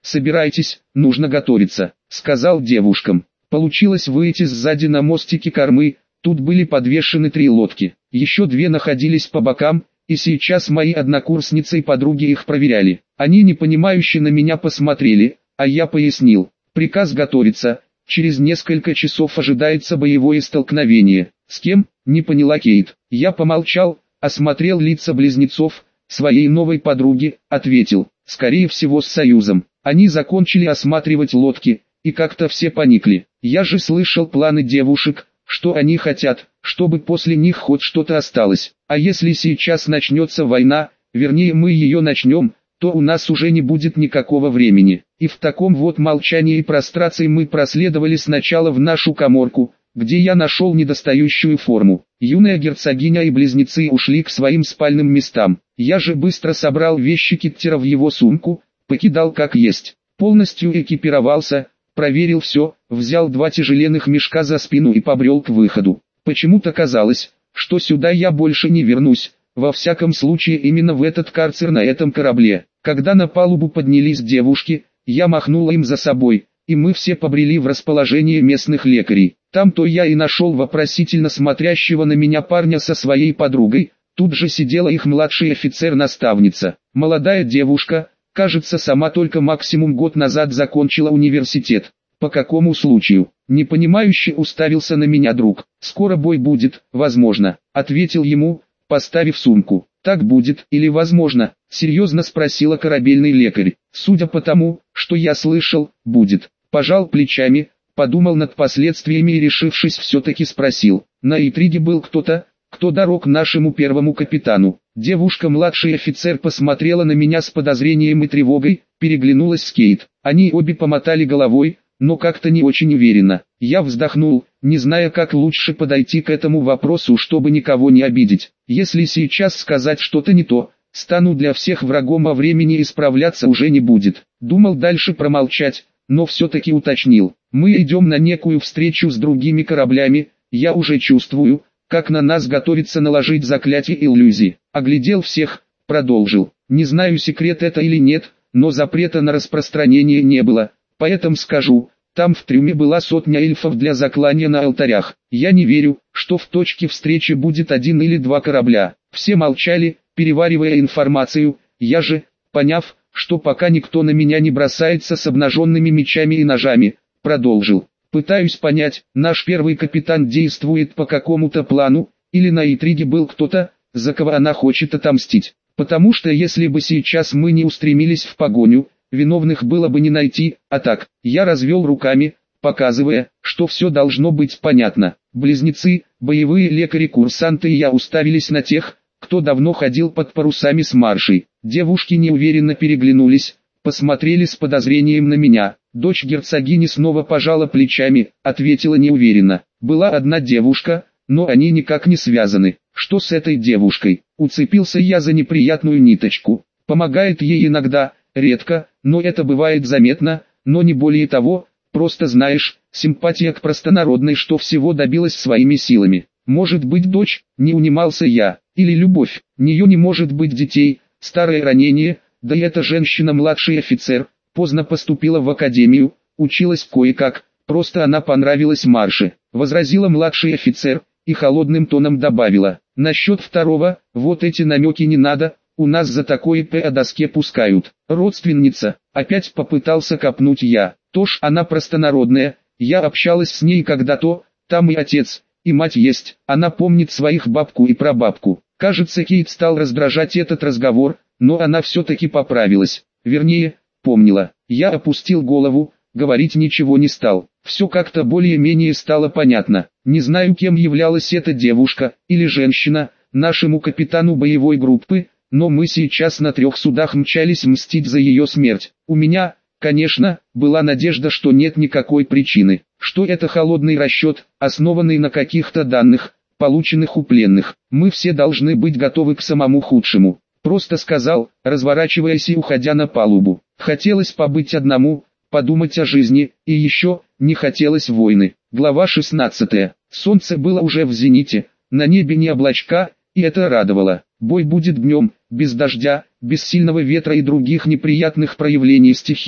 собирайтесь, нужно готовиться», — сказал девушкам. Получилось выйти сзади на мостике кормы, тут были подвешены 3 лодки, еще 2 находились по бокам, и сейчас мои однокурсницы и подруги их проверяли. Они непонимающе на меня посмотрели, а я пояснил. Приказ готовиться, через несколько часов ожидается боевое столкновение. С кем? Не поняла Кейт. Я помолчал, осмотрел лица близнецов, своей новой подруги, ответил. Скорее всего с Союзом. Они закончили осматривать лодки, и как-то все поникли. Я же слышал планы девушек, что они хотят, чтобы после них хоть что-то осталось. А если сейчас начнется война, вернее мы ее начнем, то у нас уже не будет никакого времени. И в таком вот молчании и прострации мы проследовали сначала в нашу каморку, где я нашел недостающую форму. Юная герцогиня и близнецы ушли к своим спальным местам. Я же быстро собрал вещи Киттера в его сумку, покидал как есть. Полностью экипировался, проверил все, взял 2 тяжеленных мешка за спину и побрел к выходу. Почему-то казалось, что сюда я больше не вернусь, во всяком случае именно в этот карцер на этом корабле. Когда на палубу поднялись девушки, я махнул им за собой, и мы все побрели в расположение местных лекарей. Там-то я и нашел вопросительно смотрящего на меня парня со своей подругой, тут же сидела их младший офицер-наставница. Молодая девушка, кажется, сама только максимум год назад закончила университет. По какому случаю? Непонимающе уставился на меня друг. «Скоро бой будет, возможно», — ответил ему, поставив сумку. «Так будет или возможно?» — серьезно спросила корабельный лекарь. «Судя по тому, что я слышал, будет». Пожал плечами, подумал над последствиями и, решившись, все-таки спросил. На Итриге был кто-то, кто дорог нашему первому капитану. Девушка-младший офицер посмотрела на меня с подозрением и тревогой, переглянулась с Кейт. Они обе помотали головой, но как-то не очень уверенно. Я вздохнул, не зная, как лучше подойти к этому вопросу, чтобы никого не обидеть. Если сейчас сказать что-то не то, стану для всех врагом, а времени исправляться уже не будет. Думал дальше промолчать, но все-таки уточнил. Мы идем на некую встречу с другими кораблями, я уже чувствую, как на нас готовится наложить заклятие иллюзии. Оглядел всех, продолжил. Не знаю, секрет это или нет, но запрета на распространение не было. Поэтому скажу, там в трюме была 100 эльфов для заклания на алтарях. Я не верю, что в точке встречи будет 1 или 2 корабля. Все молчали, переваривая информацию. Я же, поняв, что пока никто на меня не бросается с обнаженными мечами и ножами, продолжил. Пытаюсь понять, наш первый капитан действует по какому-то плану, или на Итриге был кто-то, за кого она хочет отомстить. Потому что если бы сейчас мы не устремились в погоню, виновных было бы не найти, а так, я развел руками, показывая, что все должно быть понятно. Близнецы, боевые лекари-курсанты и я уставились на тех, кто давно ходил под парусами с маршей. Девушки неуверенно переглянулись, посмотрели с подозрением на меня. Дочь герцогини снова пожала плечами, ответила неуверенно. Была одна девушка, но они никак не связаны. Что с этой девушкой? Уцепился я за неприятную ниточку. Помогает ей иногда, редко, но это бывает заметно, но не более того, просто знаешь, симпатия к простонародной, что всего добилась своими силами. Может быть дочь, не унимался я, или любовь, нее не может быть детей, старое ранение, да и эта женщина младший офицер, поздно поступила в академию, училась кое-как, просто она понравилась Марше, возразила младший офицер, и холодным тоном добавила. Насчет второго, вот эти намеки не надо, у нас за такое по доске пускают. Родственница, опять попытался копнуть я, тоже она простонародная, я общалась с ней когда-то, там и отец, и мать есть, она помнит своих бабку и прабабку. Кажется, Кейт стал раздражать этот разговор, но она все-таки поправилась, вернее, помнила. Я опустил голову, говорить ничего не стал. Все как-то более-менее стало понятно. Не знаю, кем являлась эта девушка, или женщина, нашему капитану боевой группы, но мы сейчас на 3 судах мчались мстить за ее смерть. У меня, конечно, была надежда, что нет никакой причины, что это холодный расчет, основанный на каких-то данных, полученных у пленных. Мы все должны быть готовы к самому худшему. Просто сказал, разворачиваясь и уходя на палубу. Хотелось побыть одному, подумать о жизни, и еще, не хотелось войны. Глава 16. Солнце было уже в зените, на небе не облачка, и это радовало. Бой будет днем, без дождя, без сильного ветра и других неприятных проявлений стихии.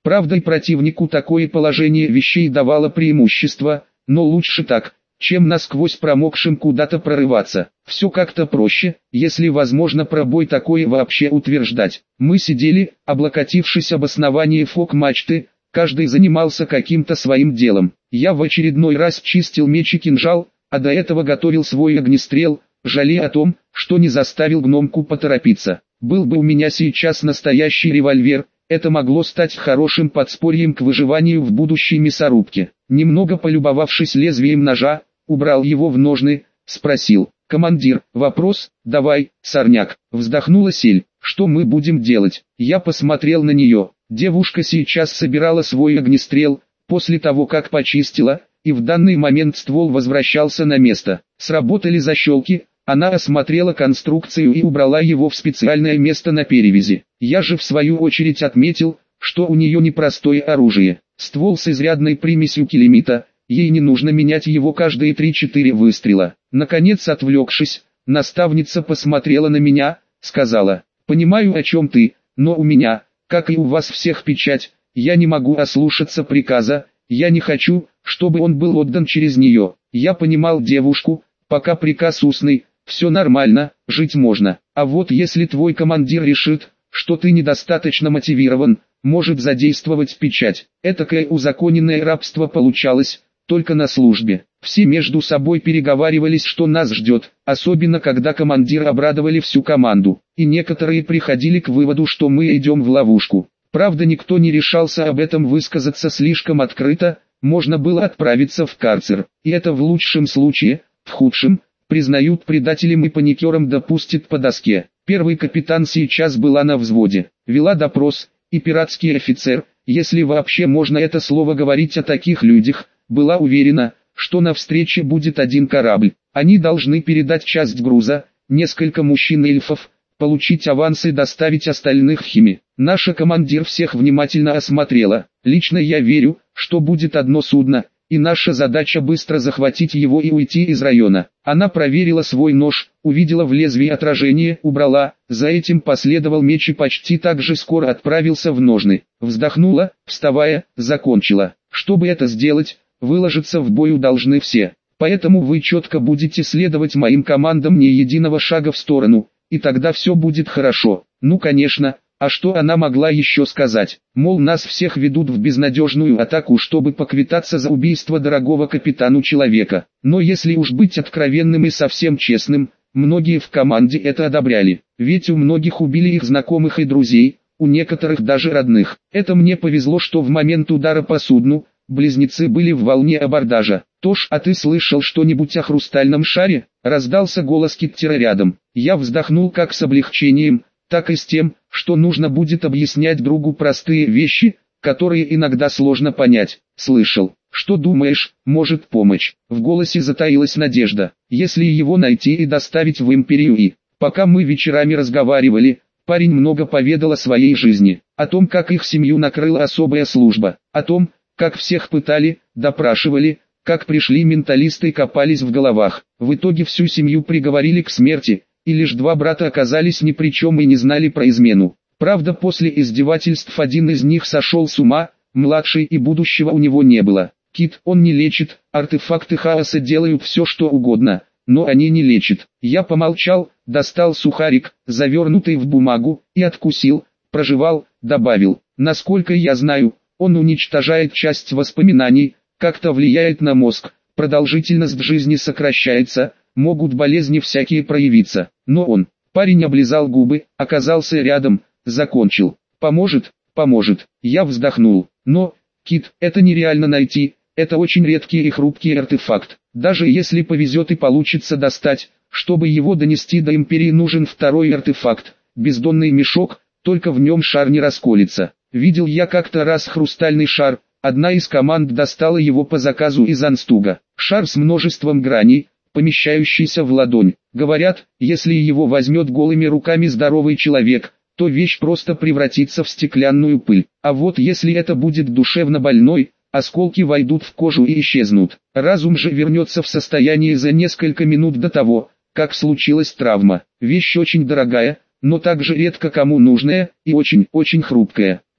Правда, и противнику такое положение вещей давало преимущество, но лучше так, чем насквозь промокшим куда-то прорываться. Все как-то проще, если возможно пробой такое вообще утверждать. Мы сидели, облокотившись об основание фок-мачты, каждый занимался каким-то своим делом. Я в очередной раз чистил меч и кинжал, а до этого готовил свой огнестрел, жалея о том, что не заставил гномку поторопиться. Был бы у меня сейчас настоящий револьвер, это могло стать хорошим подспорьем к выживанию в будущей мясорубке. Немного полюбовавшись лезвием ножа, убрал его в ножны, спросил: «Командир, вопрос?» «Давай, сорняк», вздохнула Сель. «Что мы будем делать?» Я посмотрел на нее. Девушка сейчас собирала свой огнестрел, после того как почистила, и в данный момент ствол возвращался на место. Сработали защелки, она осмотрела конструкцию и убрала его в специальное место на перевязи. Я же в свою очередь отметил, что у нее непростое оружие. Ствол с изрядной примесью килимита, ей не нужно менять его каждые 3-4 выстрела. Наконец, отвлекшись, наставница посмотрела на меня, сказала: «Понимаю, о чем ты, но у меня, как и у вас всех, печать, я не могу ослушаться приказа, я не хочу, чтобы он был отдан через нее». Я понимал девушку, пока приказ устный, все нормально, жить можно. А вот если твой командир решит, что ты недостаточно мотивирован, может задействовать печать. Этакое узаконенное рабство получалось, только на службе. Все между собой переговаривались, что нас ждет, особенно когда командира обрадовали всю команду. И некоторые приходили к выводу, что мы идем в ловушку. Правда, никто не решался об этом высказаться слишком открыто, можно было отправиться в карцер. И это в лучшем случае, в худшем, признают предателем и паникером допустят по доске. Первый капитан сейчас была на взводе, вела допрос, и пиратский офицер, если вообще можно это слово говорить о таких людях, была уверена, что на встрече будет один корабль. Они должны передать часть груза, несколько мужчин-эльфов, получить аванс и доставить остальных в Хими. Наша командир всех внимательно осмотрела. Лично я верю, что будет одно судно, и наша задача быстро захватить его и уйти из района. Она проверила свой нож, увидела в лезвии отражение, убрала, за этим последовал меч и почти так же скоро отправился в ножны. Вздохнула, вставая, закончила. Чтобы это сделать, выложиться в бою должны все. Поэтому вы четко будете следовать моим командам, ни единого шага в сторону, и тогда все будет хорошо. Ну конечно. А что она могла еще сказать? Мол, нас всех ведут в безнадежную атаку, чтобы поквитаться за убийство дорогого капитану человека. Но если уж быть откровенным и совсем честным, многие в команде это одобряли. Ведь у многих убили их знакомых и друзей, у некоторых даже родных. Это мне повезло, что в момент удара по судну, близнецы были в волне абордажа. «Тош, а ты слышал что-нибудь о хрустальном шаре?» Раздался голос Киттера рядом. Я вздохнул как с облегчением, так и с тем, что нужно будет объяснять другу простые вещи, которые иногда сложно понять. «Слышал. Что думаешь, может помочь?» В голосе затаилась надежда. «Если его найти и доставить в Империю и...» Пока мы вечерами разговаривали, парень много поведал о своей жизни, о том, как их семью накрыла особая служба, о том, как всех пытали, допрашивали, как пришли менталисты и копались в головах. В итоге всю семью приговорили к смерти, и лишь 2 брата оказались ни при чем и не знали про измену. Правда, после издевательств один из них сошел с ума, младший, и будущего у него не было. Кит, он не лечит, артефакты хаоса делают все что угодно, но они не лечат. Я помолчал, достал сухарик, завернутый в бумагу, и откусил, прожевал, добавил: насколько я знаю, он уничтожает часть воспоминаний, как-то влияет на мозг, продолжительность жизни сокращается, могут болезни всякие проявиться. Но он, парень облизал губы, оказался рядом, закончил. Поможет, поможет. Я вздохнул. Но, Кит, это нереально найти, это очень редкий и хрупкий артефакт. Даже если повезет и получится достать, чтобы его донести до Империи, нужен второй артефакт, бездонный мешок, только в нем шар не расколется. Видел я как-то раз хрустальный шар, одна из команд достала его по заказу из Анстуга. Шар с множеством граней, помещающийся в ладонь. Говорят, если его возьмет голыми руками здоровый человек, то вещь просто превратится в стеклянную пыль. А вот если это будет душевно больной, осколки войдут в кожу и исчезнут. Разум же вернется в состояние за несколько минут до того, как случилась травма. Вещь очень дорогая, но также редко кому нужная и очень-очень хрупкая.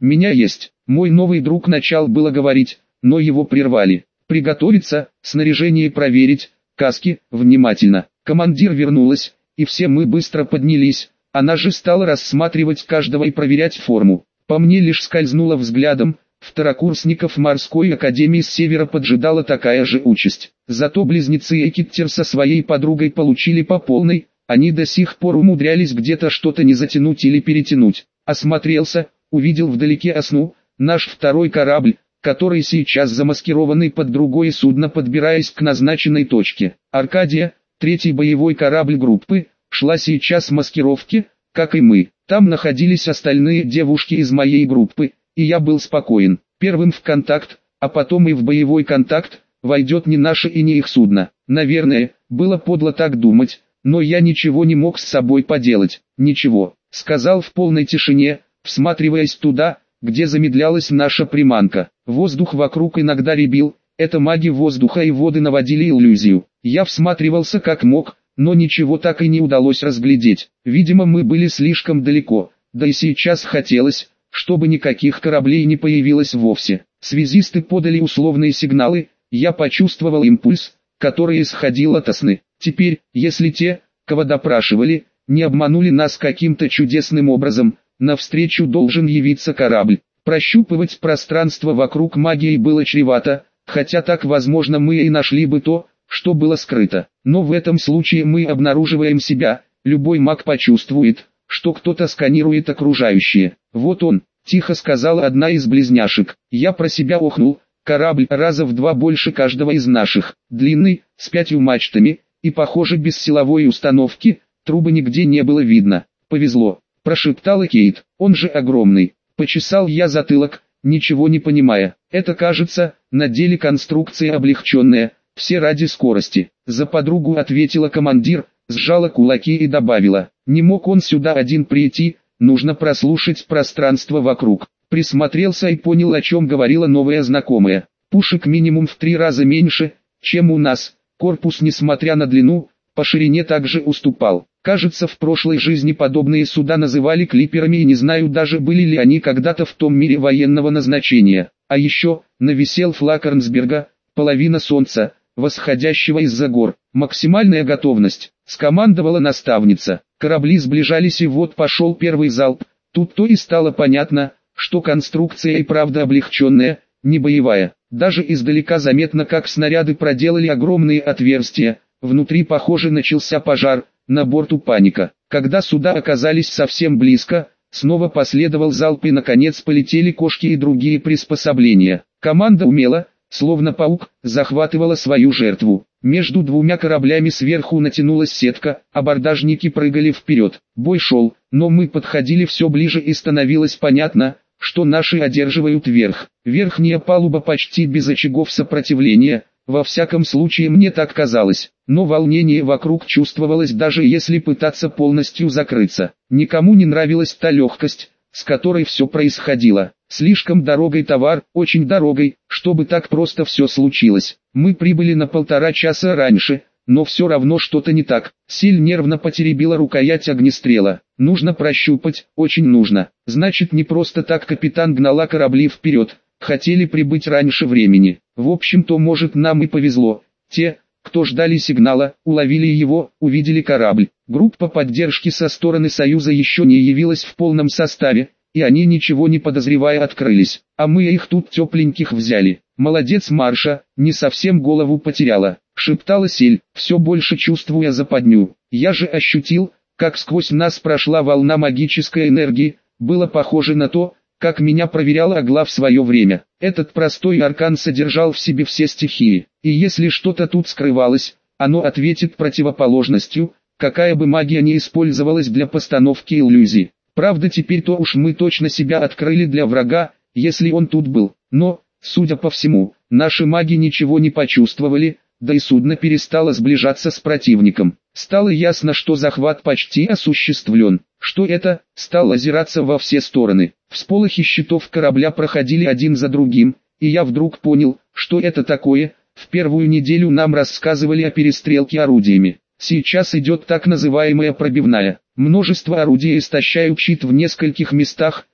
Меня есть. Мой новый друг начал было говорить, но его прервали. Приготовиться, снаряжение проверить, каски, внимательно. Командир вернулась, и все мы быстро поднялись. Она же стала рассматривать каждого и проверять форму. По мне лишь скользнула взглядом. Второкурсников морской академии с севера поджидала такая же участь. Зато близнецы Экиттер со своей подругой получили по полной, они до сих пор умудрялись где-то что-то не затянуть или перетянуть. Осмотрелся, увидел вдалеке Осну, наш второй корабль, который сейчас замаскированный под другое судно, подбираясь к назначенной точке. Аркадия, третий боевой корабль группы, шла сейчас в маскировке, как и мы. Там находились остальные девушки из моей группы, и я был спокоен. Первым в контакт, а потом и в боевой контакт, войдет не наше и не их судно. Наверное, было подло так думать, но я ничего не мог с собой поделать. «Ничего», — сказал в полной тишине, всматриваясь туда, где замедлялась наша приманка. Воздух вокруг иногда рябил, это маги воздуха и воды наводили иллюзию. Я всматривался как мог, но ничего так и не удалось разглядеть. Видимо, мы были слишком далеко, да и сейчас хотелось, чтобы никаких кораблей не появилось вовсе. Связисты подали условные сигналы, я почувствовал импульс, который исходил от Осны. Теперь, если те, кого допрашивали, не обманули нас каким-то чудесным образом, навстречу должен явиться корабль. Прощупывать пространство вокруг магией было чревато, хотя так возможно мы и нашли бы то, что было скрыто. Но в этом случае мы обнаруживаем себя, любой маг почувствует, что кто-то сканирует окружающее. «Вот он», — тихо сказала одна из близняшек. Я про себя охнул, корабль раза в 2 больше каждого из наших, длинный, с 5 мачтами, и похоже без силовой установки, трубы нигде не было видно. «Повезло», — прошептала Кейт, «он же огромный». Почесал я затылок, ничего не понимая. Это кажется, на деле конструкция облегченная, все ради скорости. За подругу ответила командир, сжала кулаки и добавила, не мог он сюда один прийти, нужно прослушать пространство вокруг. Присмотрелся и понял, о чем говорила новая знакомая. Пушек минимум в 3 раза меньше, чем у нас, корпус, несмотря на длину, по ширине также уступал. Кажется, в прошлой жизни подобные суда называли клиперами, и не знаю даже, были ли они когда-то в том мире военного назначения. А еще, нависел флаг Арнсберга, половина солнца, восходящего из-за гор. «Максимальная готовность», — скомандовала наставница. Корабли сближались, и вот пошел первый залп. Тут-то и стало понятно, что конструкция и правда облегченная, не боевая. Даже издалека заметно, как снаряды проделали огромные отверстия. Внутри, похоже, начался пожар, на борту паника. Когда суда оказались совсем близко, снова последовал залп, и наконец полетели кошки и другие приспособления. Команда умела, словно паук, захватывала свою жертву. Между 2 кораблями сверху натянулась сетка, абордажники прыгали вперед. Бой шел, но мы подходили все ближе, и становилось понятно, что наши одерживают верх. Верхняя палуба почти без очагов сопротивления, во всяком случае мне так казалось. Но волнение вокруг чувствовалось, даже если пытаться полностью закрыться. Никому не нравилась та легкость, с которой все происходило. Слишком дорогой товар, очень дорогой, чтобы так просто все случилось. Мы прибыли на 1,5 часа раньше, но все равно что-то не так. Силь нервно потеребила рукоять огнестрела. Нужно прощупать, очень нужно. Значит, не просто так капитан гнала корабли вперед, хотели прибыть раньше времени. В общем-то, может, нам и повезло. Те, кто ждали сигнала, уловили его, увидели корабль. Группа поддержки со стороны Союза еще не явилась в полном составе, и они, ничего не подозревая, открылись. А мы их тут тепленьких взяли. «Молодец, Марша, не совсем голову потеряла», — шептала Сель, все больше чувствуя западню. Я же ощутил, как сквозь нас прошла волна магической энергии. Было похоже на то, как меня проверяла Агла в свое время. Этот простой аркан содержал в себе все стихии, и если что-то тут скрывалось, оно ответит противоположностью, какая бы магия ни использовалась для постановки иллюзий. Правда, теперь-то уж мы точно себя открыли для врага, если он тут был. Но, судя по всему, наши маги ничего не почувствовали, да и судно перестало сближаться с противником. Стало ясно, что захват почти осуществлен. Что это? Стал озираться во все стороны. Всполохи щитов корабля проходили один за другим, и я вдруг понял, что это такое. В первую неделю нам рассказывали о перестрелке орудиями. Сейчас идет так называемая пробивная. Множество орудий истощают щит в нескольких местах,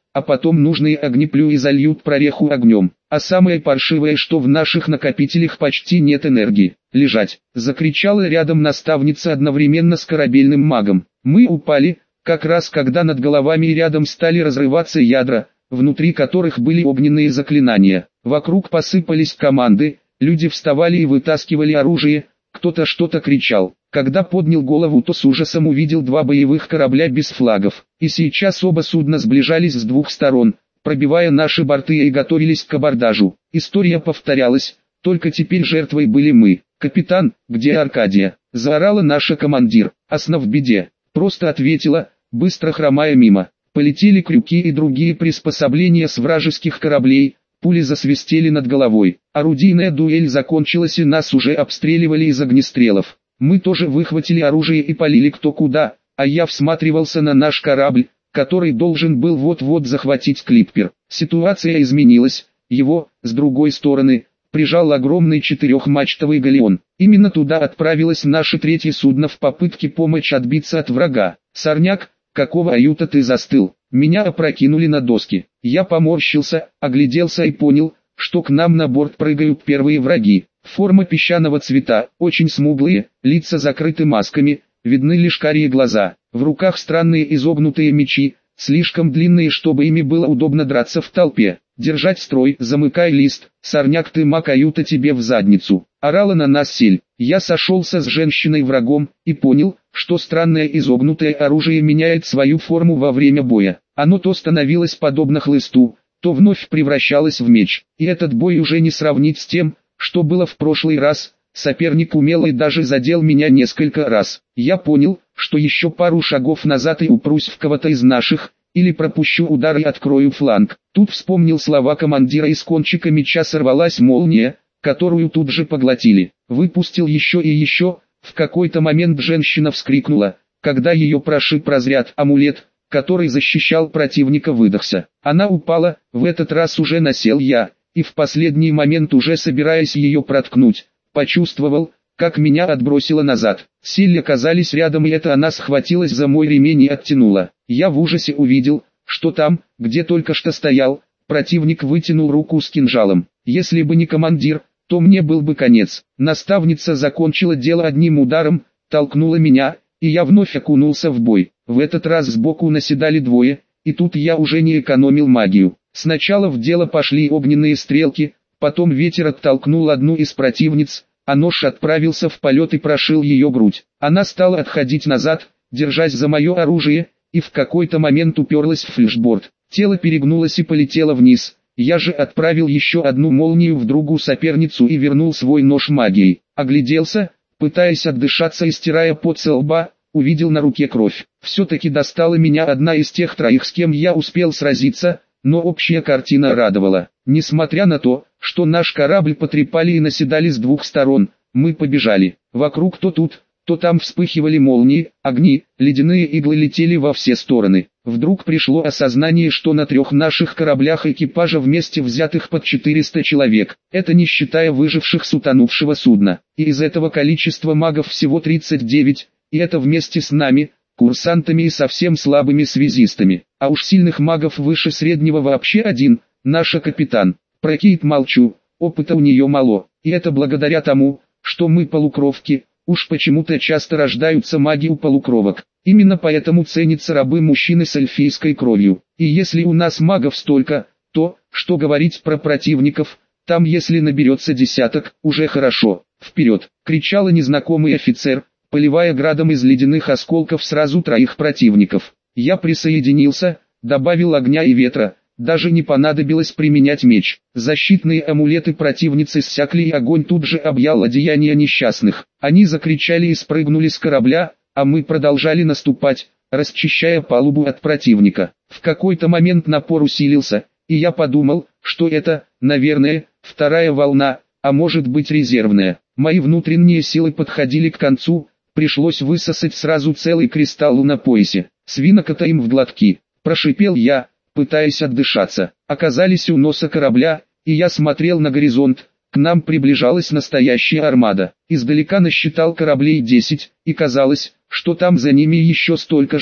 а потом нужные огнеплюи зальют прореху огнем. А самое паршивое, что в наших накопителях почти нет энергии. «Лежать!» — закричала рядом наставница одновременно с корабельным магом. Мы упали, как раз когда над головами и рядом стали разрываться ядра, внутри которых были огненные заклинания. Вокруг посыпались команды, люди вставали и вытаскивали оружие, кто-то что-то кричал. Когда поднял голову, то с ужасом увидел два боевых корабля без флагов. И сейчас оба судна сближались с двух сторон, пробивая наши борты и готовились к абордажу. История повторялась, только теперь жертвой были мы. «Капитан, где Аркадия?» — заорала наша командир. «Асна в беде», — просто ответила, быстро хромая мимо. Полетели крюки и другие приспособления с вражеских кораблей, пули засвистели над головой. Орудийная дуэль закончилась и нас уже обстреливали из огнестрелов. Мы тоже выхватили оружие и полили кто куда, а я всматривался на наш корабль, который должен был вот-вот захватить клиппер. Ситуация изменилась, его, с другой стороны, прижал огромный четырехмачтовый галеон. Именно туда отправилось наше третье судно в попытке помочь отбиться от врага. «Сорняк, какого аюта ты застыл?» Меня опрокинули на доски. Я поморщился, огляделся и понял, что к нам на борт прыгают первые враги. Форма песчаного цвета, очень смуглые, лица закрыты масками, видны лишь карие глаза. В руках странные изогнутые мечи, слишком длинные, чтобы ими было удобно драться в толпе. «Держать строй, замыкай лист, сорняк ты маг, аюта тебе в задницу!» Орала на нас сель. Я сошелся с женщиной-врагом и понял, что странное изогнутое оружие меняет свою форму во время боя. Оно то становилось подобно хлысту, то вновь превращалось в меч. И этот бой уже не сравнить с тем, что было в прошлый раз. Соперник умел и даже задел меня несколько раз. Я понял, что еще пару шагов назад и упрусь в кого-то из наших, или пропущу удар и открою фланг. Тут вспомнил слова командира, и с кончика меча сорвалась молния, которую тут же поглотили. Выпустил еще и еще. В какой-то момент женщина вскрикнула, когда ее прошиб разряд. Амулет, который защищал противника, выдохся. Она упала, в этот раз уже насел я, и в последний момент, уже собираясь ее проткнуть, почувствовал, как меня отбросило назад. Силли оказались рядом, и это она схватилась за мой ремень и оттянула. Я в ужасе увидел, что там, где только что стоял, противник вытянул руку с кинжалом. Если бы не командир, то мне был бы конец. Наставница закончила дело одним ударом, толкнула меня, и я вновь окунулся в бой. В этот раз сбоку наседали двое, и тут я уже не экономил магию. Сначала в дело пошли огненные стрелки, потом ветер оттолкнул одну из противниц, а нож отправился в полет и прошил ее грудь. Она стала отходить назад, держась за мое оружие, и в какой-то момент уперлась в флешборд. Тело перегнулось и полетело вниз. Я же отправил еще одну молнию в другую соперницу и вернул свой нож магией. Огляделся, пытаясь отдышаться и стирая пот со лба, увидел на руке кровь. Все-таки достала меня одна из тех троих, с кем я успел сразиться, но общая картина радовала. Несмотря на то, что наш корабль потрепали и наседали с двух сторон, мы побежали. Вокруг то тут, то там вспыхивали молнии, огни, ледяные иглы летели во все стороны. Вдруг пришло осознание, что на 3 наших кораблях экипажа вместе взятых под 400 человек. Это не считая выживших с утонувшего судна. И из этого количества магов всего 39, и это вместе с нами, курсантами и совсем слабыми связистами. А уж сильных магов выше среднего вообще один, наша капитан. Про Кейт молчу, опыта у нее мало. И это благодаря тому, что мы полукровки. Уж почему-то часто рождаются маги у полукровок. Именно поэтому ценятся рабы-мужчины с эльфийской кровью. И если у нас магов столько, то, что говорить про противников, там если наберется десяток, уже хорошо. «Вперед!» — кричал незнакомый офицер, поливая градом из ледяных осколков сразу 3 противников. Я присоединился, добавил огня и ветра. Даже не понадобилось применять меч. Защитные амулеты противницы иссякли, и огонь тут же объял одеяния несчастных. Они закричали и спрыгнули с корабля, а мы продолжали наступать, расчищая палубу от противника. В какой-то момент напор усилился, и я подумал, что это, наверное, 2-я волна, а может быть резервная. Мои внутренние силы подходили к концу, пришлось высосать сразу целый кристалл на поясе. «Свинокота им в глотки!» – прошипел я, пытаясь отдышаться. Оказались у носа корабля, и я смотрел на горизонт. К нам приближалась настоящая армада. Издалека насчитал кораблей 10, и казалось, что там за ними еще столько же.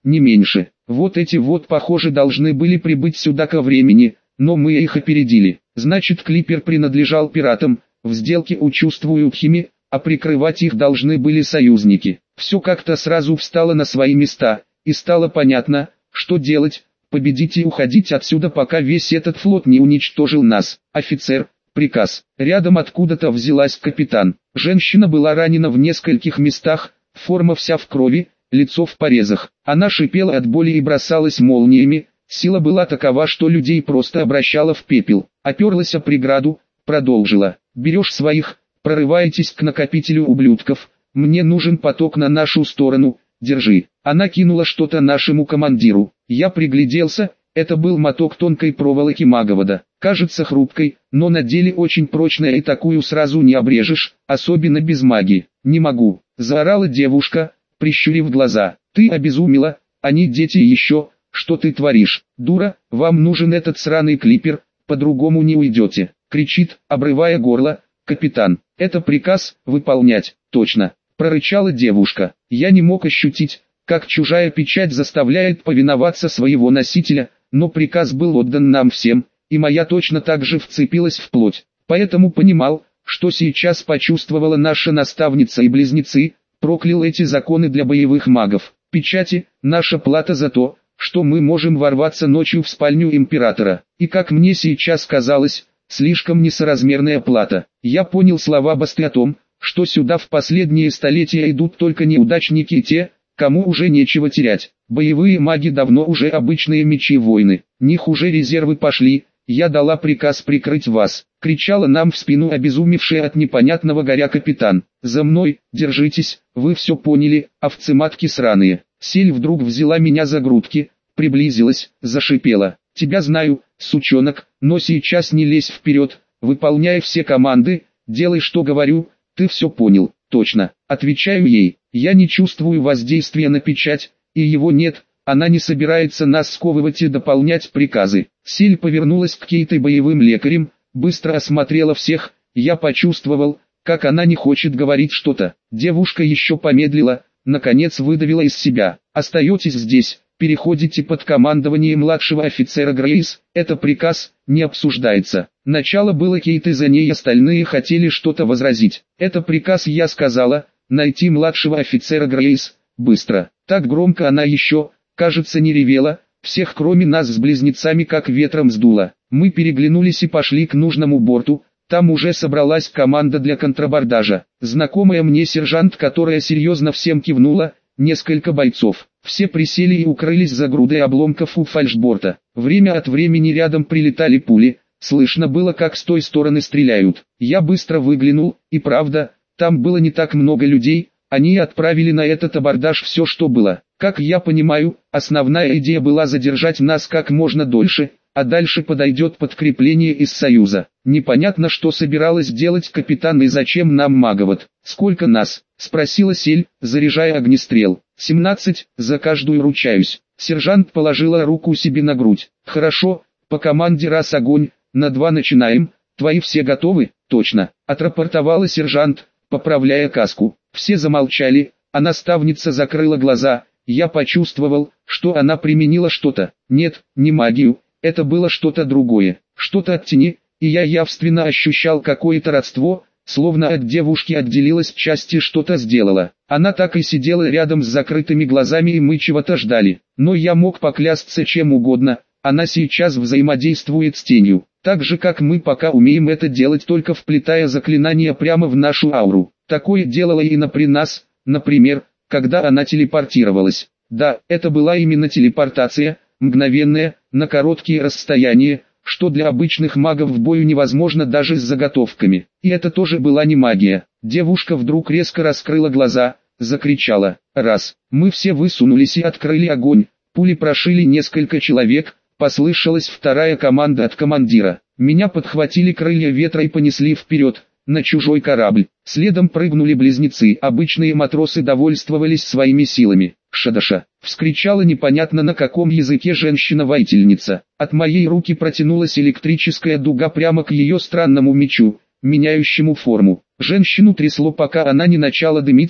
не меньше. Вот эти вот, похоже, должны были прибыть сюда ко времени, но мы их опередили. Значит, клипер принадлежал пиратам, в сделке участвуют хими, а прикрывать их должны были союзники. Все как-то сразу встало на свои места, и стало понятно, что делать: победить и уходить отсюда, пока весь этот флот не уничтожил нас. Офицер, приказ. Рядом откуда-то взялась капитан. Женщина была ранена в нескольких местах, форма вся в крови, лицо в порезах. Она шипела от боли и бросалась молниями. Сила была такова, что людей просто обращала в пепел. Оперлась о преграду, продолжила: берешь своих, прорываетесь к накопителю ублюдков, мне нужен поток на нашу сторону, держи. Она кинула что-то нашему командиру. Я пригляделся, это был моток тонкой проволоки маговода. Кажется хрупкой, но на деле очень прочная, и такую сразу не обрежешь, особенно без магии. Не могу, заорала девушка, прищурив глаза. Ты обезумела, они дети еще, что ты творишь? Дура, вам нужен этот сраный клипер, по-другому не уйдете. Кричит, обрывая горло, капитан. Это приказ, выполнять, точно. Прорычала девушка. Я не мог ощутить, как чужая печать заставляет повиноваться своего носителя, но приказ был отдан нам всем, и моя точно так же вцепилась в плоть. Поэтому понимал, что сейчас почувствовала наша наставница и близнецы, проклял эти законы для боевых магов. Печати – наша плата за то, что мы можем ворваться ночью в спальню императора. И как мне сейчас казалось, слишком несоразмерная плата. Я понял слова Басты о том, что сюда в последние столетия идут только неудачники и те, кому уже нечего терять. Боевые маги давно уже обычные мечи-воины. Не хуже резервы пошли. Я дала приказ прикрыть вас. Кричала нам в спину обезумевшая от непонятного горя капитан. За мной, держитесь, вы все поняли, овцы-матки сраные. Сель вдруг взяла меня за грудки, приблизилась, зашипела. Тебя знаю, сучонок, но сейчас не лезь вперед, выполняй все команды, делай что говорю, ты все понял, точно. Отвечаю ей, я не чувствую воздействия на печать, и его нет, она не собирается нас сковывать и дополнять приказы. Сель повернулась к Кейте боевым лекарем, быстро осмотрела всех, я почувствовал, как она не хочет говорить что-то. Девушка еще помедлила, наконец выдавила из себя. Остаетесь здесь, переходите под командование младшего офицера Грейс, это приказ, не обсуждается. Начало было Кейт, и за ней остальные хотели что-то возразить. Это приказ, я сказала, найти младшего офицера Грейс, быстро. Так громко она еще, кажется, не ревела, всех кроме нас с близнецами как ветром сдуло. Мы переглянулись и пошли к нужному борту, там уже собралась команда для контрабордажа. Знакомая мне сержант, которая серьезно всем кивнула, несколько бойцов. Все присели и укрылись за грудой обломков у фальшборта. Время от времени рядом прилетали пули, слышно было, как с той стороны стреляют. Я быстро выглянул, и правда, там было не так много людей, они отправили на этот абордаж все, что было. Как я понимаю, основная идея была задержать нас как можно дольше, а дальше подойдет подкрепление из Союза. Непонятно, что собиралась делать капитан и зачем нам маговод. «Сколько нас?» – спросила Сель, заряжая огнестрел. 17, за каждую ручаюсь. Сержант положила руку себе на грудь. «Хорошо, по команде раз огонь, на 2 начинаем, твои все готовы?» «Точно», – отрапортовала сержант, поправляя каску. Все замолчали, а наставница закрыла глаза. Я почувствовал, что она применила что-то. Нет, не магию, это было что-то другое, что-то от тени, и я явственно ощущал какое-то родство, словно от девушки отделилась часть и что-то сделала. Она так и сидела рядом с закрытыми глазами, и мы чего-то ждали. Но я мог поклясться чем угодно, она сейчас взаимодействует с тенью, так же как мы пока умеем это делать, только вплетая заклинания прямо в нашу ауру. Такое делала и при нас, например, когда она телепортировалась. Да, это была именно телепортация, мгновенная, на короткие расстояния, что для обычных магов в бою невозможно даже с заготовками. И это тоже была не магия. Девушка вдруг резко раскрыла глаза, закричала. Раз. Мы все высунулись и открыли огонь. Пули прошили несколько человек, послышалась вторая команда от командира. Меня подхватили крылья ветра и понесли вперед, на чужой корабль. Следом прыгнули близнецы. Обычные матросы довольствовались своими силами. «Шадаша!» — вскричала непонятно на каком языке женщина-воительница. От моей руки протянулась электрическая дуга прямо к ее странному мечу, меняющему форму. Женщину трясло, пока она не начала дымиться,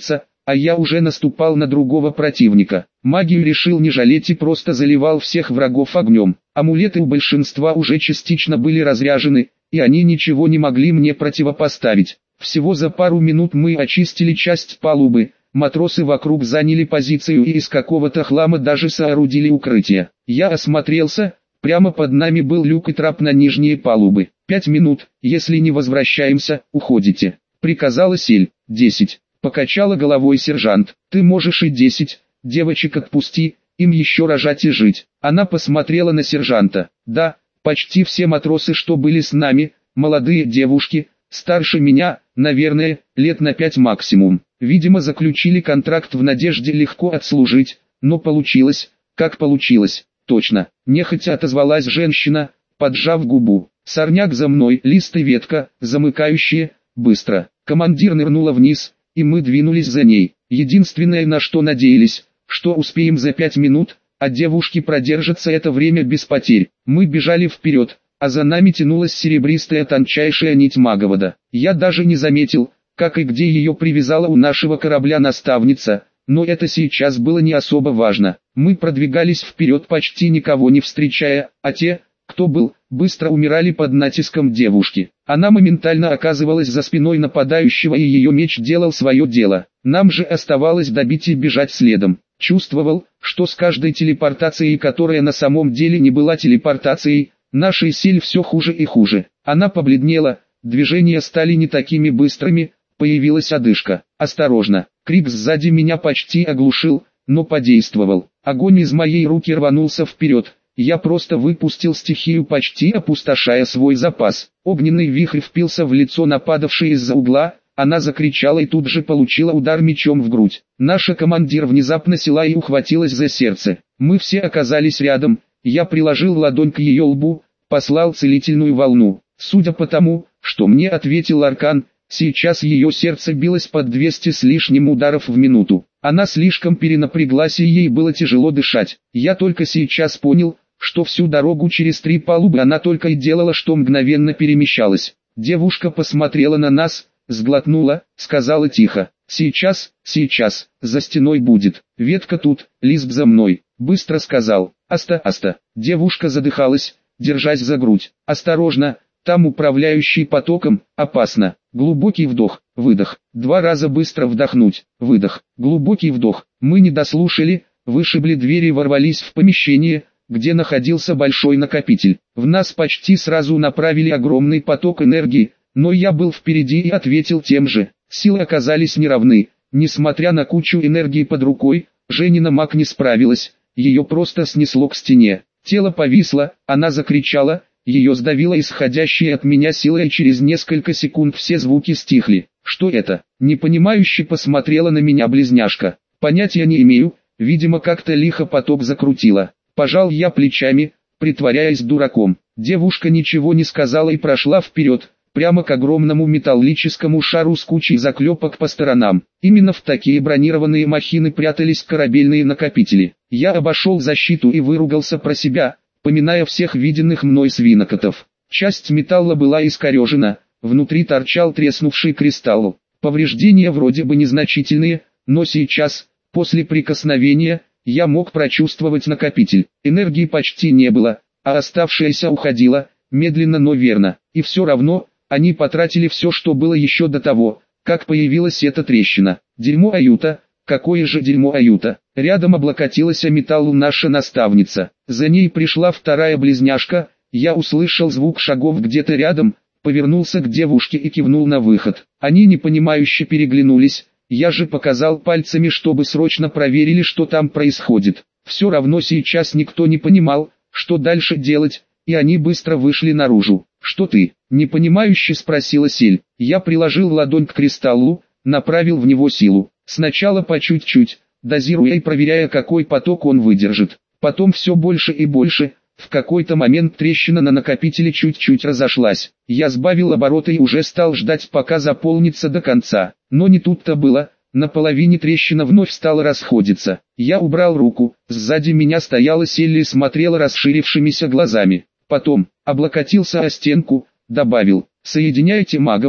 а я уже наступал на другого противника. Магию решил не жалеть и просто заливал всех врагов огнем. Амулеты у большинства уже частично были разряжены, и они ничего не могли мне противопоставить. Всего за пару минут мы очистили часть палубы, матросы вокруг заняли позицию и из какого-то хлама даже соорудили укрытие. Я осмотрелся, прямо под нами был люк и трап на нижние палубы. 5 минут, если не возвращаемся, уходите. Приказала Сель. 10. Покачала головой сержант. Ты можешь и 10, девочек отпусти, им еще рожать и жить. Она посмотрела на сержанта. Да, почти все матросы, что были с нами, молодые девушки, старше меня, наверное, лет на 5 максимум. Видимо, заключили контракт в надежде легко отслужить, но получилось, как получилось. Точно, нехотя отозвалась женщина, поджав губу. Сорняк за мной, лист и ветка, замыкающие, быстро. Командир нырнула вниз, и мы двинулись за ней. Единственное, на что надеялись, что успеем за 5 минут, а девушки продержатся это время без потерь. Мы бежали вперед, а за нами тянулась серебристая тончайшая нить маговода. Я даже не заметил, как и где ее привязала у нашего корабля наставница, но это сейчас было не особо важно. Мы продвигались вперед почти никого не встречая, а те, кто был, быстро умирали под натиском девушки. Она моментально оказывалась за спиной нападающего и ее меч делал свое дело. Нам же оставалось добить и бежать следом. Чувствовал, что с каждой телепортацией, которая на самом деле не была телепортацией, нашей силе все хуже и хуже. Она побледнела, движения стали не такими быстрыми, появилась одышка. «Осторожно!» Крик сзади меня почти оглушил, но подействовал. Огонь из моей руки рванулся вперед. Я просто выпустил стихию, почти опустошая свой запас. Огненный вихрь впился в лицо нападавшей из-за угла, она закричала и тут же получила удар мечом в грудь. Наша командир внезапно села и ухватилась за сердце. Мы все оказались рядом, я приложил ладонь к ее лбу, послал целительную волну. Судя по тому, что мне ответил Аркан, сейчас ее сердце билось под 200 с лишним ударов в минуту. Она слишком перенапряглась и ей было тяжело дышать. Я только сейчас понял, что всю дорогу через 3 палубы она только и делала, что мгновенно перемещалась. Девушка посмотрела на нас, сглотнула, сказала тихо: «Сейчас, за стеной будет. Ветка тут, лист за мной», быстро сказал. «Аста». Девушка задыхалась, держась за грудь. «Осторожно, там управляющий потоком, опасно». Глубокий вдох, выдох. 2 раза быстро вдохнуть, выдох. Глубокий вдох. Мы не дослушали, вышибли двери и ворвались в помещение, где находился большой накопитель. В нас почти сразу направили огромный поток энергии, но я был впереди и ответил тем же. Силы оказались неравны. Несмотря на кучу энергии под рукой, Женина маг не справилась, ее просто снесло к стене. Тело повисло, она закричала, ее сдавило исходящей от меня силой, и через несколько секунд все звуки стихли. «Что это?» – непонимающе посмотрела на меня близняшка. «Понятия не имею, видимо как-то лихо поток закрутило». Пожал я плечами, притворяясь дураком. Девушка ничего не сказала и прошла вперед, прямо к огромному металлическому шару с кучей заклепок по сторонам. Именно в такие бронированные махины прятались корабельные накопители. Я обошел защиту и выругался про себя, поминая всех виденных мной свинокотов. Часть металла была искорежена, внутри торчал треснувший кристалл. Повреждения вроде бы незначительные, но сейчас, после прикосновения, я мог прочувствовать накопитель. Энергии почти не было, а оставшаяся уходила, медленно, но верно. И все равно, они потратили все, что было еще до того, как появилась эта трещина. Дерьмо Аюта, какое же дерьмо Аюта. Рядом облокотилась о металлу наша наставница. За ней пришла вторая близняшка, я услышал звук шагов где-то рядом, повернулся к девушке и кивнул на выход. Они непонимающе переглянулись. Я же показал пальцами, чтобы срочно проверили, что там происходит. Все равно сейчас никто не понимал, что дальше делать, и они быстро вышли наружу. «Что ты?» – непонимающе спросила Сель. Я приложил ладонь к кристаллу, направил в него силу. Сначала по чуть-чуть, дозируя и проверяя, какой поток он выдержит. Потом все больше и больше. В какой-то момент трещина на накопителе чуть-чуть разошлась. Я сбавил обороты и уже стал ждать, пока заполнится до конца. Но не тут-то было. На половине трещина вновь стала расходиться. Я убрал руку. Сзади меня стояла Селли и смотрела расширившимися глазами. Потом облокотился о стенку, добавил: «Соединяйте маговод,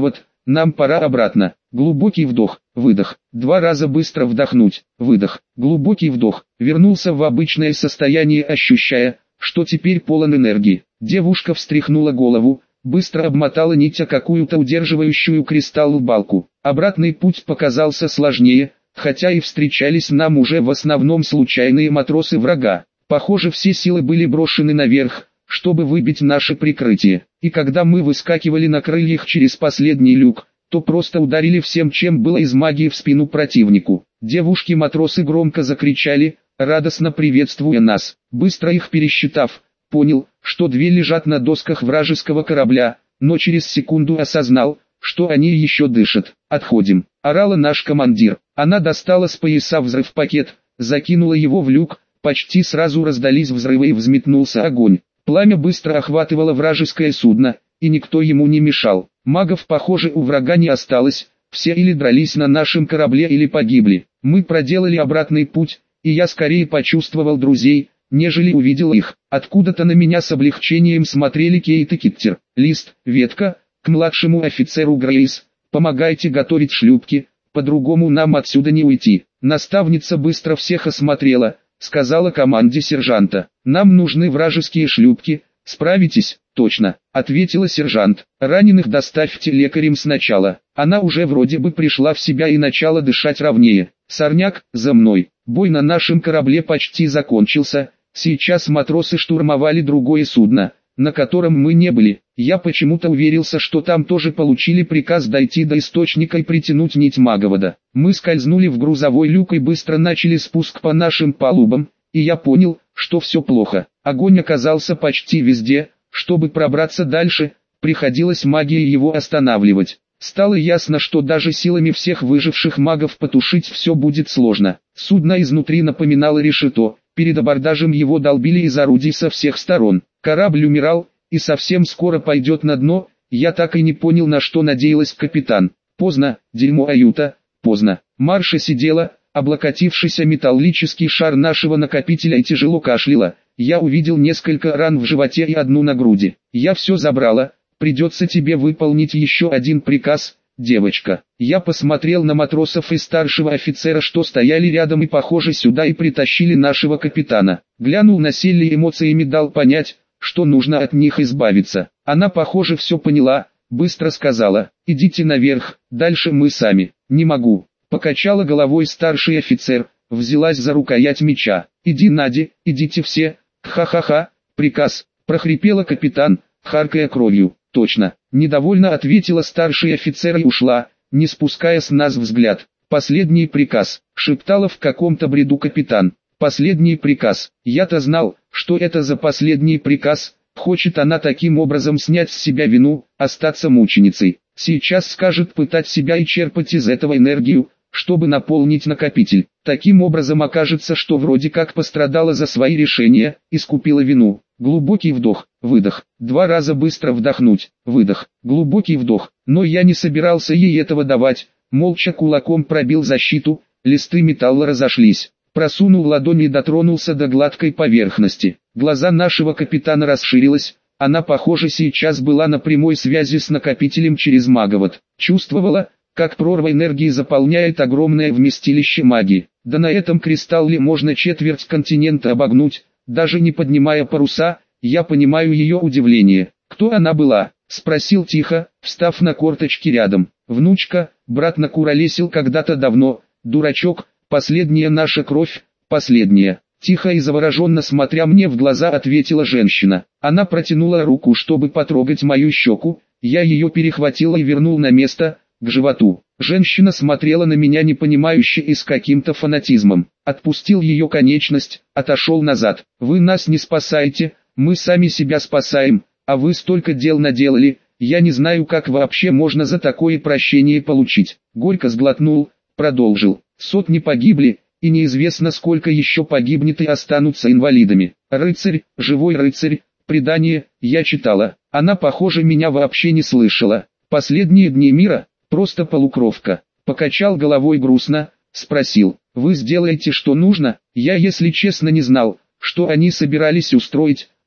нам пора обратно. Глубокий вдох, выдох, 2 раза быстро вдохнуть, выдох, глубокий вдох, вернулся в обычное состояние, ощущая, что теперь полон энергии. Девушка встряхнула голову, быстро обмотала нить о какую-то удерживающую кристалл балку. Обратный путь показался сложнее, хотя и встречались нам уже в основном случайные матросы врага. Похоже, все силы были брошены наверх, чтобы выбить наше прикрытие. И когда мы выскакивали на крыльях через последний люк, то просто ударили всем, чем было из магии, в спину противнику. Девушки-матросы громко закричали, радостно приветствуя нас. Быстро их пересчитав, понял, что 2 лежат на досках вражеского корабля, но через секунду осознал, что они еще дышат. «Отходим!» – орала наш командир. Она достала с пояса взрыв-пакет, закинула его в люк, почти сразу раздались взрывы и взметнулся огонь. Пламя быстро охватывало вражеское судно, и никто ему не мешал. Магов, похоже, у врага не осталось, все или дрались на нашем корабле, или погибли. Мы проделали обратный путь, и я скорее почувствовал друзей, нежели увидел их. Откуда-то на меня с облегчением смотрели Кейт и Киттер. «Лист, ветка, к младшему офицеру Грейс, помогайте готовить шлюпки, по-другому нам отсюда не уйти». Наставница быстро всех осмотрела, сказала команде сержанта: «Нам нужны вражеские шлюпки, справитесь?» «Точно», — ответила сержант. «Раненых доставьте лекарям сначала». Она уже вроде бы пришла в себя и начала дышать ровнее. «Сорняк, за мной». Бой на нашем корабле почти закончился, сейчас матросы штурмовали другое судно, на котором мы не были. Я почему-то уверился, что там тоже получили приказ дойти до источника и притянуть нить маговода. Мы скользнули в грузовой люк и быстро начали спуск по нашим палубам, и я понял, что все плохо. Огонь оказался почти везде, чтобы пробраться дальше, приходилось магией его останавливать. Стало ясно, что даже силами всех выживших магов потушить все будет сложно. Судно изнутри напоминало решето, перед абордажем его долбили из орудий со всех сторон. Корабль умирал, и совсем скоро пойдет на дно. Я так и не понял, на что надеялась капитан. Поздно, дерьмо Аюта, поздно. Марша сидела, облокотившись о металлический шар нашего накопителя, и тяжело кашляла. Я увидел несколько ран в животе и одну на груди. «Я все забрала, придется тебе выполнить еще один приказ, девочка». Я посмотрел на матросов и старшего офицера, что стояли рядом, и похоже сюда и притащили нашего капитана. Глянул на Селли, эмоциями дал понять, что нужно от них избавиться. Она, похоже, все поняла, быстро сказала: «Идите наверх, дальше мы сами». «Не могу», — покачала головой старший офицер, взялась за рукоять меча. «Иди, Нади, идите все». «Ха-ха-ха, приказ», — прохрипела капитан, харкая кровью. «Точно», — недовольно ответила старший офицер и ушла, не спуская с нас взгляд. «Последний приказ», — шептала в каком-то бреду капитан. «Последний приказ». Я-то знал, что это за последний приказ. Хочет она таким образом снять с себя вину, остаться мученицей. Сейчас скажет пытать себя и черпать из этого энергию, чтобы наполнить накопитель. Таким образом окажется, что вроде как пострадала за свои решения, искупила вину. Глубокий вдох, выдох, 2 раза быстро вдохнуть, выдох, глубокий вдох. Но я не собирался ей этого давать, молча кулаком пробил защиту, листы металла разошлись. Просунул ладонь и дотронулся до гладкой поверхности. Глаза нашего капитана расширились, она, похоже, сейчас была на прямой связи с накопителем через маговод. Чувствовала, как прорва энергии заполняет огромное вместилище магии. Да на этом кристалле можно четверть континента обогнуть, даже не поднимая паруса. Я понимаю ее удивление. «Кто она была?» — спросил тихо, встав на корточки рядом. «Внучка, брат накуролесил когда-то давно, дурачок, последняя наша кровь, последняя». Тихо и завороженно смотря мне в глаза ответила женщина. Она протянула руку, чтобы потрогать мою щеку, я ее перехватил и вернул на место, к животу. Женщина смотрела на меня непонимающе и с каким-то фанатизмом. Отпустил ее конечность, отошел назад. «Вы нас не спасаете, мы сами себя спасаем, а вы столько дел наделали, я не знаю, как вообще можно за такое прощение получить». Горько сглотнул, продолжил. «Сотни погибли, и неизвестно, сколько еще погибнет и останутся инвалидами. Рыцарь, живой рыцарь, предание, я читала». Она, похоже, меня вообще не слышала. «Последние дни мира, просто полукровка». Покачал головой грустно, спросил: «Вы сделаете, что нужно?» Я, если честно, не знал, что они собирались устроить,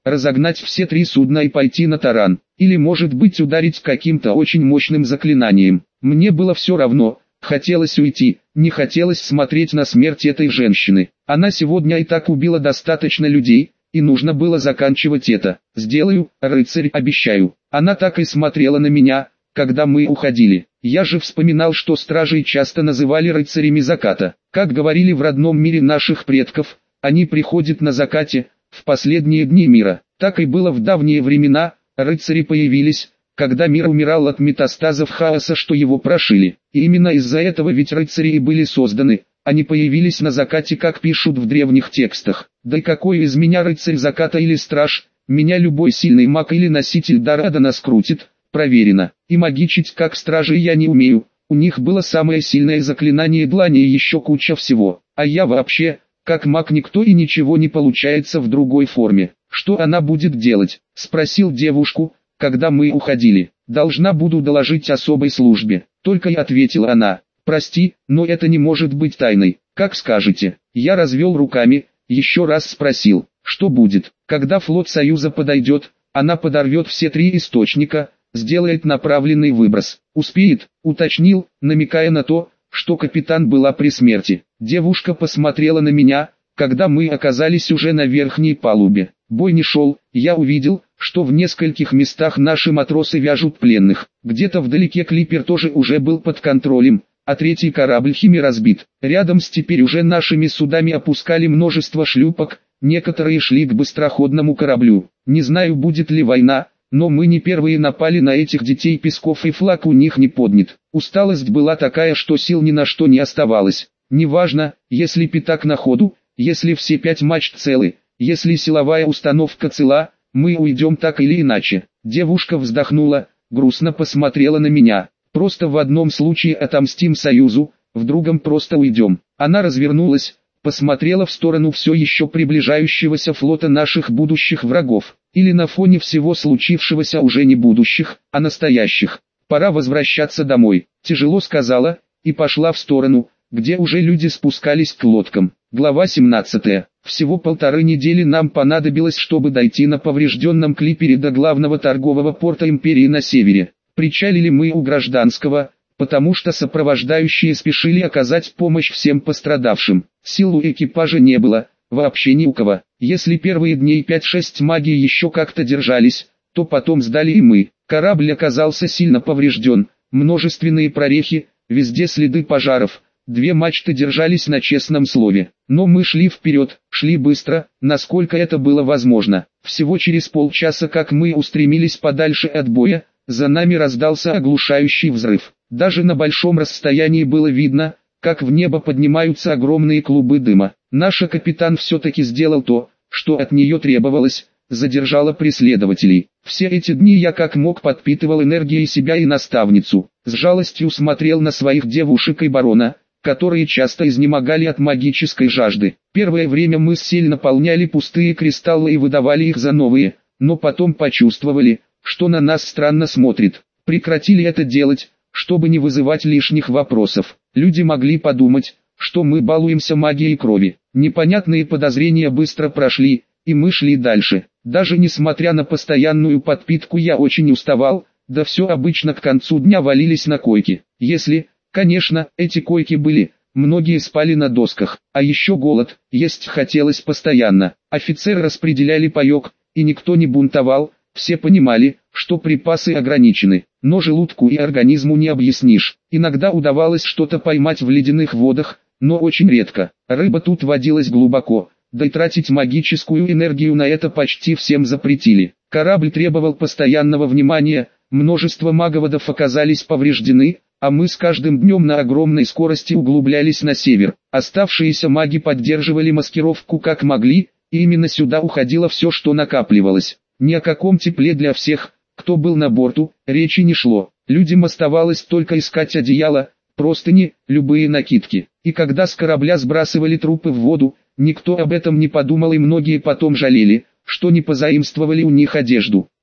разогнать все 3 судна и пойти на таран, или может быть ударить каким-то очень мощным заклинанием. Мне было все равно, хотелось уйти, не хотелось смотреть на смерть этой женщины. Она сегодня и так убила достаточно людей, и нужно было заканчивать это. «Сделаю, рыцарь, обещаю». Она так и смотрела на меня, когда мы уходили. Я же вспоминал, что стражей часто называли рыцарями заката. Как говорили в родном мире наших предков, они приходят на закате, в последние дни мира. Так и было в давние времена, рыцари появились, когда мир умирал от метастазов хаоса, что его прошили. И именно из-за этого ведь рыцари и были созданы. Они появились на закате, как пишут в древних текстах. Да и какой из меня рыцарь заката или страж, меня любой сильный маг или носитель дара Адана скрутит, проверено. И магичить как стражи я не умею, у них было самое сильное заклинание длани и еще куча всего. А я вообще, как маг никто и ничего не получается в другой форме. Что она будет делать? Спросил девушку, когда мы уходили. Должна буду доложить особой службе. Только и ответила она. Прости, но это не может быть тайной. Как скажете. Я развел руками, еще раз спросил, что будет, когда флот Союза подойдет. Она подорвет все 3 источника, сделает направленный выброс. Успеет, уточнил, намекая на то, что капитан была при смерти. Девушка посмотрела на меня, когда мы оказались уже на верхней палубе. Бой не шел, я увидел, что в нескольких местах наши матросы вяжут пленных. Где-то вдалеке клипер тоже уже был под контролем, а 3-й корабль Хими разбит. Рядом с теперь уже нашими судами опускали множество шлюпок, некоторые шли к быстроходному кораблю. Не знаю, будет ли война, но мы не первые напали на этих детей песков, и флаг у них не поднят. Усталость была такая, что сил ни на что не оставалось. Неважно, если пятак на ходу, если все 5 мачт целы, если силовая установка цела, мы уйдем так или иначе. Девушка вздохнула, грустно посмотрела на меня. Просто в одном случае отомстим Союзу, в другом просто уйдем. Она развернулась, посмотрела в сторону все еще приближающегося флота наших будущих врагов. Или на фоне всего случившегося уже не будущих, а настоящих. Пора возвращаться домой. Тяжело сказала, и пошла в сторону, где уже люди спускались к лодкам. Глава 17. Всего 1,5 недели нам понадобилось, чтобы дойти на поврежденном клипере до главного торгового порта империи на севере. Причалили мы у Гражданского, потому что сопровождающие спешили оказать помощь всем пострадавшим. Сил у экипажа не было, вообще ни у кого. Если первые дней 5-6 магии еще как-то держались, то потом сдали и мы. Корабль оказался сильно поврежден, множественные прорехи, везде следы пожаров. 2 мачты держались на честном слове. Но мы шли вперед, шли быстро, насколько это было возможно. Всего через полчаса, как мы устремились подальше от боя, за нами раздался оглушающий взрыв. Даже на большом расстоянии было видно, как в небо поднимаются огромные клубы дыма. Наш капитан все-таки сделал то, что от нее требовалось, задержала преследователей. Все эти дни я как мог подпитывал энергией себя и наставницу. С жалостью смотрел на своих девушек и барона, которые часто изнемогали от магической жажды. Первое время мы с Сель наполняли пустые кристаллы и выдавали их за новые, но потом почувствовали, что на нас странно смотрит. Прекратили это делать, чтобы не вызывать лишних вопросов. Люди могли подумать, что мы балуемся магией крови. Непонятные подозрения быстро прошли, и мы шли дальше. Даже несмотря на постоянную подпитку я очень уставал, да все обычно к концу дня валились на койки. Если, конечно, эти койки были, многие спали на досках. А еще голод, есть хотелось постоянно. Офицеры распределяли паек, и никто не бунтовал, все понимали, что припасы ограничены. Но желудку и организму не объяснишь. Иногда удавалось что-то поймать в ледяных водах, но очень редко. Рыба тут водилась глубоко, да и тратить магическую энергию на это почти всем запретили. Корабль требовал постоянного внимания, множество маговодов оказались повреждены, а мы с каждым днем на огромной скорости углублялись на север. Оставшиеся маги поддерживали маскировку как могли, и именно сюда уходило все, что накапливалось. Ни о каком тепле для всех, кто был на борту, речи не шло. Людям оставалось только искать одеяло, простыни, любые накидки. И когда с корабля сбрасывали трупы в воду, никто об этом не подумал, и многие потом жалели, что не позаимствовали у них одежду.